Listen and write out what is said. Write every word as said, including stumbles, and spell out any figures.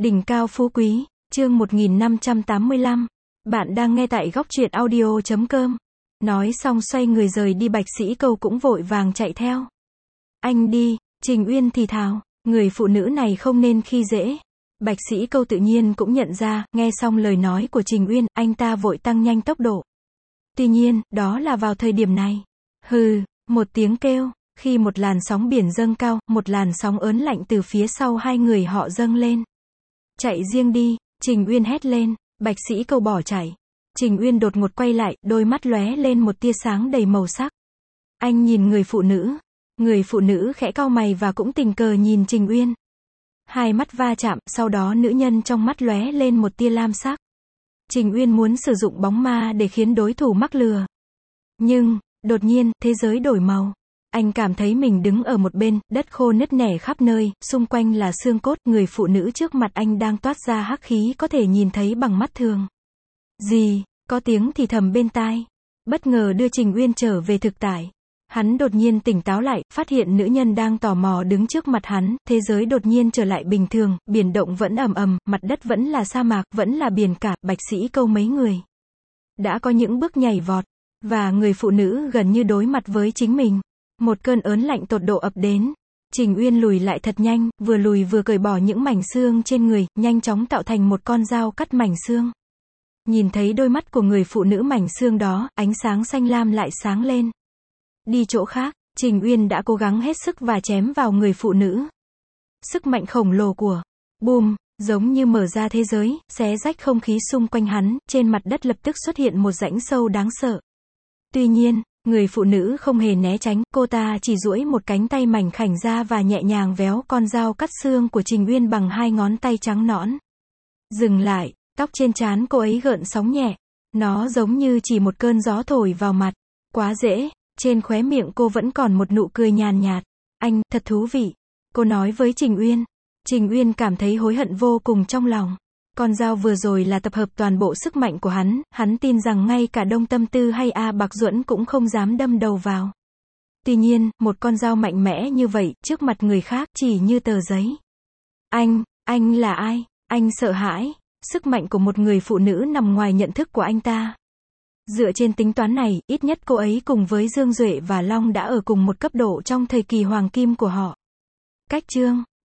Đỉnh cao phú quý, chương một nghìn năm trăm tám mươi lăm. Bạn đang nghe tại góc truyện audio chấm com. Nói xong xoay người rời đi, Bạch Sĩ Câu cũng vội vàng chạy theo. Anh đi, Trình Uyên thì thào, người phụ nữ này không nên khi dễ. Bạch Sĩ Câu tự nhiên cũng nhận ra, nghe xong lời nói của Trình Uyên, anh ta vội tăng nhanh tốc độ. Tuy nhiên, đó là vào thời điểm này. Hừ, một tiếng kêu, khi một làn sóng biển dâng cao, một làn sóng ớn lạnh từ phía sau hai người họ dâng lên. Chạy riêng đi, Trình Uyên hét lên. Bạch Sĩ Câu bỏ chạy. Trình Uyên đột ngột quay lại, đôi mắt lóe lên một tia sáng đầy màu sắc. Anh nhìn người phụ nữ. Người phụ nữ khẽ cau mày và cũng tình cờ nhìn Trình Uyên. Hai mắt va chạm, sau đó nữ nhân trong mắt lóe lên một tia lam sắc. Trình Uyên muốn sử dụng bóng ma để khiến đối thủ mắc lừa. Nhưng, đột nhiên, thế giới đổi màu. Anh cảm thấy mình đứng ở một bên, đất khô nứt nẻ khắp nơi, xung quanh là xương cốt, người phụ nữ trước mặt anh đang toát ra hắc khí có thể nhìn thấy bằng mắt thường. Gì, có tiếng thì thầm bên tai. Bất ngờ đưa Trình Uyên trở về thực tại. Hắn đột nhiên tỉnh táo lại, phát hiện nữ nhân đang tò mò đứng trước mặt hắn, thế giới đột nhiên trở lại bình thường, biển động vẫn ầm ầm, mặt đất vẫn là sa mạc, vẫn là biển cả, Bạch Sĩ Câu mấy người. Đã có những bước nhảy vọt, và người phụ nữ gần như đối mặt với chính mình. Một cơn ớn lạnh tột độ ập đến. Trình Uyên lùi lại thật nhanh, vừa lùi vừa cởi bỏ những mảnh xương trên người, nhanh chóng tạo thành một con dao cắt mảnh xương. Nhìn thấy đôi mắt của người phụ nữ mảnh xương đó, ánh sáng xanh lam lại sáng lên. Đi chỗ khác, Trình Uyên đã cố gắng hết sức và chém vào người phụ nữ. Sức mạnh khổng lồ của Boom, giống như mở ra thế giới, xé rách không khí xung quanh hắn, trên mặt đất lập tức xuất hiện một rãnh sâu đáng sợ. Tuy nhiên, người phụ nữ không hề né tránh, cô ta chỉ duỗi một cánh tay mảnh khảnh ra và nhẹ nhàng véo con dao cắt xương của Trình Uyên bằng hai ngón tay trắng nõn. Dừng lại, tóc trên trán cô ấy gợn sóng nhẹ. Nó giống như chỉ một cơn gió thổi vào mặt. Quá dễ, trên khóe miệng cô vẫn còn một nụ cười nhàn nhạt. Anh, thật thú vị. Cô nói với Trình Uyên. Trình Uyên cảm thấy hối hận vô cùng trong lòng. Con dao vừa rồi là tập hợp toàn bộ sức mạnh của hắn, hắn tin rằng ngay cả Đông Tâm Tư hay A Bạc Duẫn cũng không dám đâm đầu vào. Tuy nhiên, một con dao mạnh mẽ như vậy, trước mặt người khác, chỉ như tờ giấy. Anh, anh là ai? Anh sợ hãi. Sức mạnh của một người phụ nữ nằm ngoài nhận thức của anh ta. Dựa trên tính toán này, ít nhất cô ấy cùng với Dương Duệ và Long đã ở cùng một cấp độ trong thời kỳ hoàng kim của họ. Cách chương